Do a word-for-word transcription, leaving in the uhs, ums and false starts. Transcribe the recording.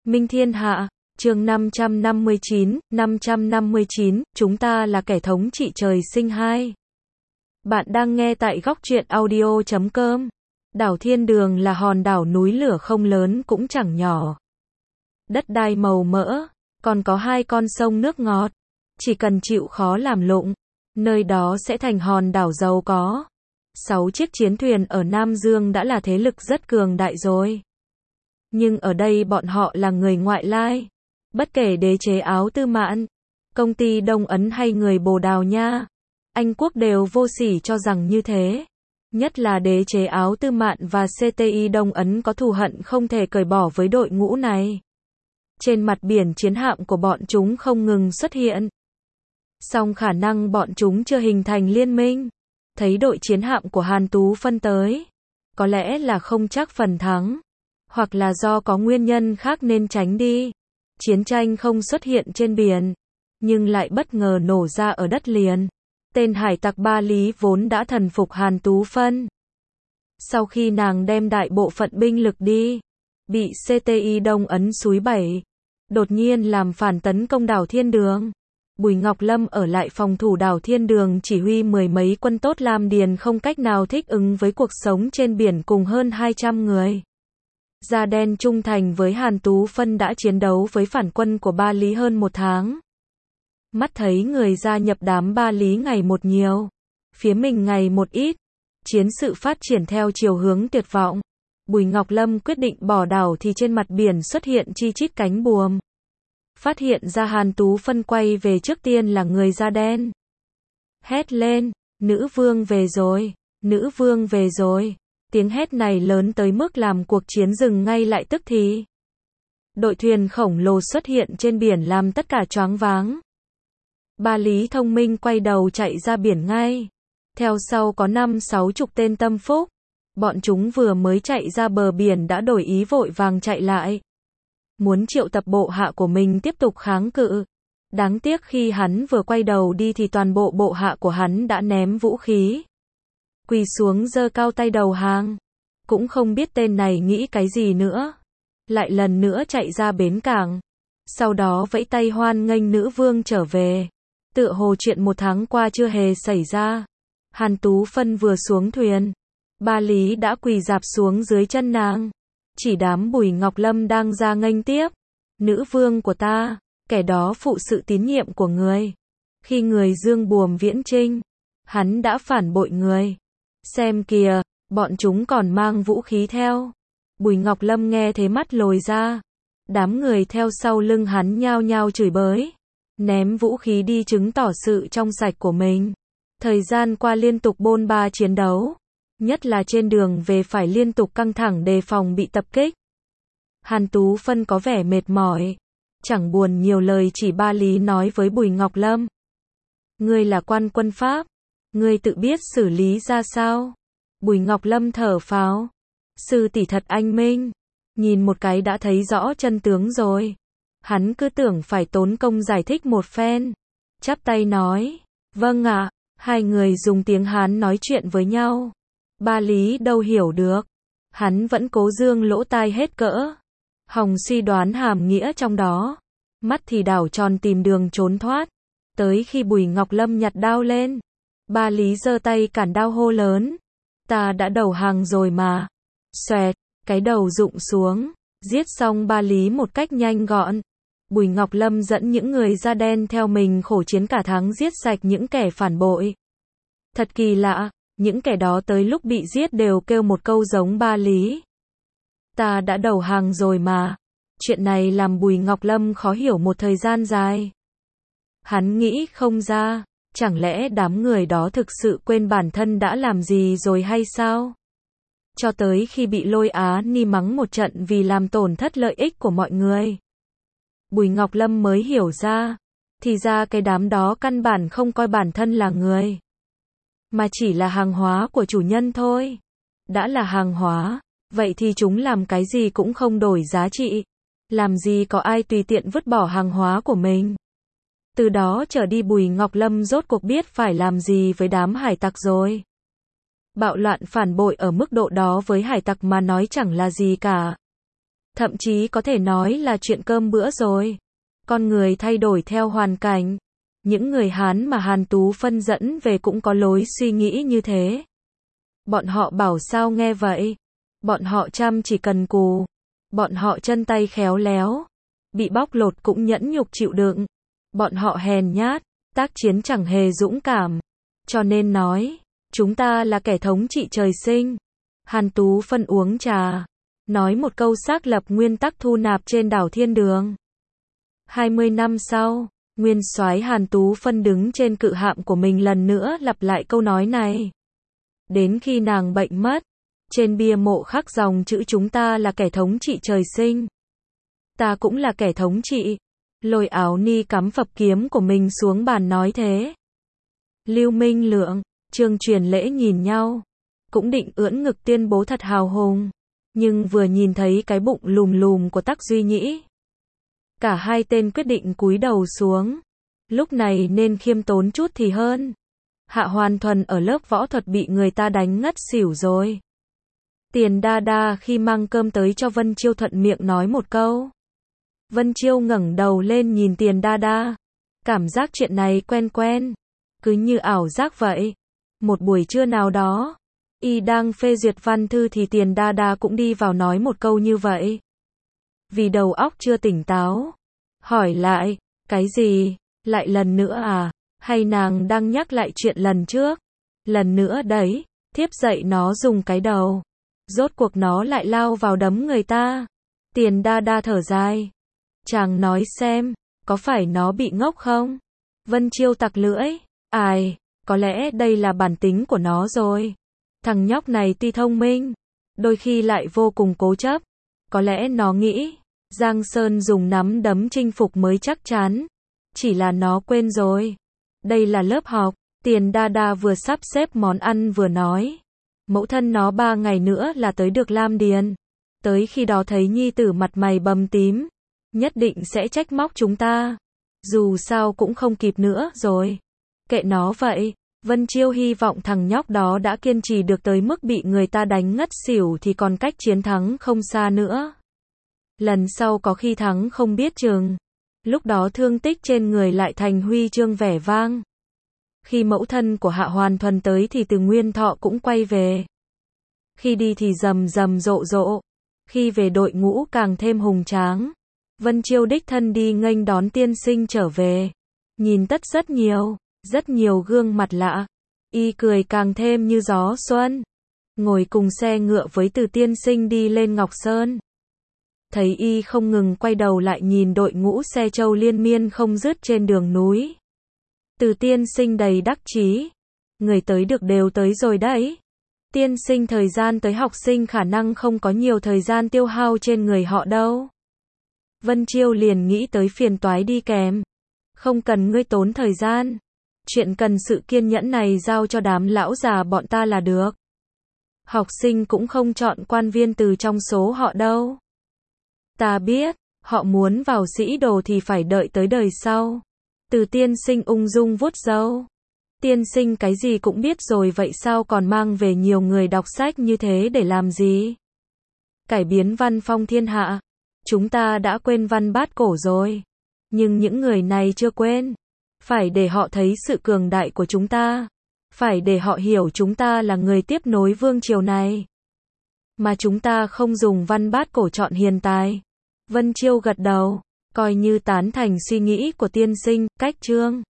Minh Thiên Hạ, chương năm trăm năm mươi chín, năm trăm năm mươi chín, chúng ta là kẻ thống trị trời sinh hai. Bạn đang nghe tại góc truyện audio chấm com. Đảo Thiên Đường là hòn đảo núi lửa không lớn cũng chẳng nhỏ. Đất đai màu mỡ, còn có hai con sông nước ngọt. Chỉ cần chịu khó làm lụng, nơi đó sẽ thành hòn đảo giàu có. Sáu chiếc chiến thuyền ở Nam Dương đã là thế lực rất cường đại rồi. Nhưng ở đây bọn họ là người ngoại lai. Bất kể đế chế Áo Tư Mạn, công ty Đông Ấn hay người Bồ Đào Nha, Anh Quốc đều vô sỉ cho rằng như thế. Nhất là đế chế Áo Tư Mạn và xê tê i Đông Ấn có thù hận không thể cởi bỏ với đội ngũ này. Trên mặt biển chiến hạm của bọn chúng không ngừng xuất hiện. Song khả năng bọn chúng chưa hình thành liên minh. Thấy đội chiến hạm của Hàn Tú phân tới, có lẽ là không chắc phần thắng, hoặc là do có nguyên nhân khác nên tránh đi. Chiến tranh không xuất hiện trên biển, nhưng lại bất ngờ nổ ra ở đất liền. Tên hải tặc Ba Lý vốn đã thần phục Hàn Tú Phân. Sau khi nàng đem đại bộ phận binh lực đi, bị xê tê i Đông Ấn xúi bẩy, đột nhiên làm phản tấn công đảo Thiên Đường. Bùi Ngọc Lâm ở lại phòng thủ đảo Thiên Đường chỉ huy mười mấy quân tốt Lam Điền không cách nào thích ứng với cuộc sống trên biển cùng hơn hai trăm người. Da đen trung thành với Hàn Tú Phân đã chiến đấu với phản quân của Ba Lý hơn một tháng. Mắt thấy người gia nhập đám Ba Lý ngày một nhiều, phía mình ngày một ít, chiến sự phát triển theo chiều hướng tuyệt vọng. Bùi Ngọc Lâm quyết định bỏ đảo thì trên mặt biển xuất hiện chi chít cánh buồm. Phát hiện ra Hàn Tú Phân quay về trước tiên là người da đen. Hét lên, nữ vương về rồi, nữ vương về rồi. Tiếng hét này lớn tới mức làm cuộc chiến dừng ngay lại tức thì. Đội thuyền khổng lồ xuất hiện trên biển làm tất cả choáng váng. Ba Lý thông minh quay đầu chạy ra biển ngay. Theo sau có năm sáu chục tên tâm phúc. Bọn chúng vừa mới chạy ra bờ biển đã đổi ý vội vàng chạy lại. Muốn triệu tập bộ hạ của mình tiếp tục kháng cự. Đáng tiếc khi hắn vừa quay đầu đi thì toàn bộ bộ hạ của hắn đã ném vũ khí. Quỳ xuống giơ cao tay đầu hàng. Cũng không biết tên này nghĩ cái gì nữa. Lại lần nữa chạy ra bến cảng. Sau đó vẫy tay hoan nghênh nữ vương trở về. Tựa hồ chuyện một tháng qua chưa hề xảy ra. Hàn Tú Phân vừa xuống thuyền, Ba Lý đã quỳ rạp xuống dưới chân nàng. Chỉ đám Bùi Ngọc Lâm đang ra nghênh tiếp. Nữ vương của ta, kẻ đó phụ sự tín nhiệm của người. Khi người dương buồm viễn trinh, hắn đã phản bội người. Xem kìa, bọn chúng còn mang vũ khí theo. Bùi Ngọc Lâm nghe thế mắt lồi ra. Đám người theo sau lưng hắn nhao nhao chửi bới. Ném vũ khí đi chứng tỏ sự trong sạch của mình. Thời gian qua liên tục bôn ba chiến đấu. Nhất là trên đường về phải liên tục căng thẳng đề phòng bị tập kích. Hàn Tú Phân có vẻ mệt mỏi. Chẳng buồn nhiều lời chỉ Ba Lý nói với Bùi Ngọc Lâm. Ngươi là quan quân Pháp. Ngươi tự biết xử lý ra sao? Bùi Ngọc Lâm thở phào. Sư tỷ thật anh minh. Nhìn một cái đã thấy rõ chân tướng rồi. Hắn cứ tưởng phải tốn công giải thích một phen. Chắp tay nói. Vâng ạ. Hai người dùng tiếng Hán nói chuyện với nhau. Ba Lý đâu hiểu được. Hắn vẫn cố dương lỗ tai hết cỡ. Hòng suy đoán hàm nghĩa trong đó. Mắt thì đảo tròn tìm đường trốn thoát. Tới khi Bùi Ngọc Lâm nhặt đao lên. Ba Lý giơ tay cản đao hô lớn. Ta đã đầu hàng rồi mà. Xoẹt, cái đầu rụng xuống. Giết xong Ba Lý một cách nhanh gọn. Bùi Ngọc Lâm dẫn những người da đen theo mình khổ chiến cả tháng giết sạch những kẻ phản bội. Thật kỳ lạ, những kẻ đó tới lúc bị giết đều kêu một câu giống Ba Lý. Ta đã đầu hàng rồi mà. Chuyện này làm Bùi Ngọc Lâm khó hiểu một thời gian dài. Hắn nghĩ không ra, chẳng lẽ đám người đó thực sự quên bản thân đã làm gì rồi hay sao? Cho tới khi bị Lôi Á Ni mắng một trận vì làm tổn thất lợi ích của mọi người. Bùi Ngọc Lâm mới hiểu ra, thì ra cái đám đó căn bản không coi bản thân là người, mà chỉ là hàng hóa của chủ nhân thôi. Đã là hàng hóa, vậy thì chúng làm cái gì cũng không đổi giá trị. Làm gì có ai tùy tiện vứt bỏ hàng hóa của mình. Từ đó trở đi Bùi Ngọc Lâm rốt cuộc biết phải làm gì với đám hải tặc rồi. Bạo loạn phản bội ở mức độ đó với hải tặc mà nói chẳng là gì cả. Thậm chí có thể nói là chuyện cơm bữa rồi. Con người thay đổi theo hoàn cảnh. Những người Hán mà Hàn Tú Phân dẫn về cũng có lối suy nghĩ như thế. Bọn họ bảo sao nghe vậy? Bọn họ chăm chỉ cần cù. Bọn họ chân tay khéo léo. Bị bóc lột cũng nhẫn nhục chịu đựng. Bọn họ hèn nhát, tác chiến chẳng hề dũng cảm. Cho nên nói, chúng ta là kẻ thống trị trời sinh. Hàn Tú Phân uống trà, nói một câu xác lập nguyên tắc thu nạp trên đảo Thiên Đường. hai mươi năm sau, nguyên soái Hàn Tú Phân đứng trên cự hạm của mình lần nữa lặp lại câu nói này. Đến khi nàng bệnh mất, trên bia mộ khắc dòng chữ chúng ta là kẻ thống trị trời sinh. Ta cũng là kẻ thống trị. Lôi Áo Ni cắm phập kiếm của mình xuống bàn nói thế. Lưu Minh Lượng, Trương Truyền Lễ nhìn nhau, cũng định ưỡn ngực tuyên bố thật hào hùng, nhưng vừa nhìn thấy cái bụng lùm lùm của Tắc Duy Nhĩ, cả hai tên quyết định cúi đầu xuống. Lúc này nên khiêm tốn chút thì hơn. Hạ Hoàn Thuần ở lớp võ thuật bị người ta đánh ngất xỉu rồi. Tiền Đa Đa khi mang cơm tới cho Vân Chiêu thuận miệng nói một câu. Vân Chiêu ngẩng đầu lên nhìn Tiền Đa Đa. Cảm giác chuyện này quen quen, cứ như ảo giác vậy. Một buổi trưa nào đó, y đang phê duyệt văn thư thì Tiền Đa Đa cũng đi vào nói một câu như vậy. Vì đầu óc chưa tỉnh táo, hỏi lại, cái gì, lại lần nữa à, hay nàng đang nhắc lại chuyện lần trước? Lần nữa đấy, thiếp dậy nó dùng cái đầu. Rốt cuộc nó lại lao vào đấm người ta. Tiền Đa Đa thở dài. Chàng nói xem, có phải nó bị ngốc không? Vân Chiêu tặc lưỡi. Ai, có lẽ đây là bản tính của nó rồi. Thằng nhóc này tuy thông minh, đôi khi lại vô cùng cố chấp. Có lẽ nó nghĩ, Giang Sơn dùng nắm đấm chinh phục mới chắc chắn. Chỉ là nó quên rồi. Đây là lớp học. Tiền Đa Đa vừa sắp xếp món ăn vừa nói. Mẫu thân nó ba ngày nữa là tới được Lam Điền. Tới khi đó thấy nhi tử mặt mày bầm tím, nhất định sẽ trách móc chúng ta. Dù sao cũng không kịp nữa rồi. Kệ nó vậy. Vân Chiêu hy vọng thằng nhóc đó đã kiên trì được tới mức bị người ta đánh ngất xỉu thì còn cách chiến thắng không xa nữa. Lần sau có khi thắng không biết chừng. Lúc đó thương tích trên người lại thành huy chương vẻ vang. Khi mẫu thân của Hạ Hoàn Thuần tới thì Từ Nguyên Thọ cũng quay về. Khi đi thì rầm rầm rộ rộ. Khi về đội ngũ càng thêm hùng tráng. Vân Chiêu đích thân đi nghênh đón tiên sinh trở về. Nhìn tất rất nhiều, rất nhiều gương mặt lạ. Y cười càng thêm như gió xuân. Ngồi cùng xe ngựa với Từ tiên sinh đi lên Ngọc Sơn. Thấy y không ngừng quay đầu lại nhìn đội ngũ xe trâu liên miên không dứt trên đường núi. Từ tiên sinh đầy đắc chí. Người tới được đều tới rồi đấy. Tiên sinh thời gian tới học sinh khả năng không có nhiều thời gian tiêu hao trên người họ đâu. Vân Chiêu liền nghĩ tới phiền toái đi kèm. Không cần ngươi tốn thời gian. Chuyện cần sự kiên nhẫn này giao cho đám lão già bọn ta là được. Học sinh cũng không chọn quan viên từ trong số họ đâu. Ta biết, họ muốn vào sĩ đồ thì phải đợi tới đời sau. Từ tiên sinh ung dung vuốt râu. Tiên sinh cái gì cũng biết rồi vậy sao còn mang về nhiều người đọc sách như thế để làm gì? Cải biến văn phong thiên hạ. Chúng ta đã quên văn bát cổ rồi. Nhưng những người này chưa quên. Phải để họ thấy sự cường đại của chúng ta. Phải để họ hiểu chúng ta là người tiếp nối vương triều này. Mà chúng ta không dùng văn bát cổ chọn hiền tài. Vân Chiêu gật đầu, coi như tán thành suy nghĩ của tiên sinh, cách chương.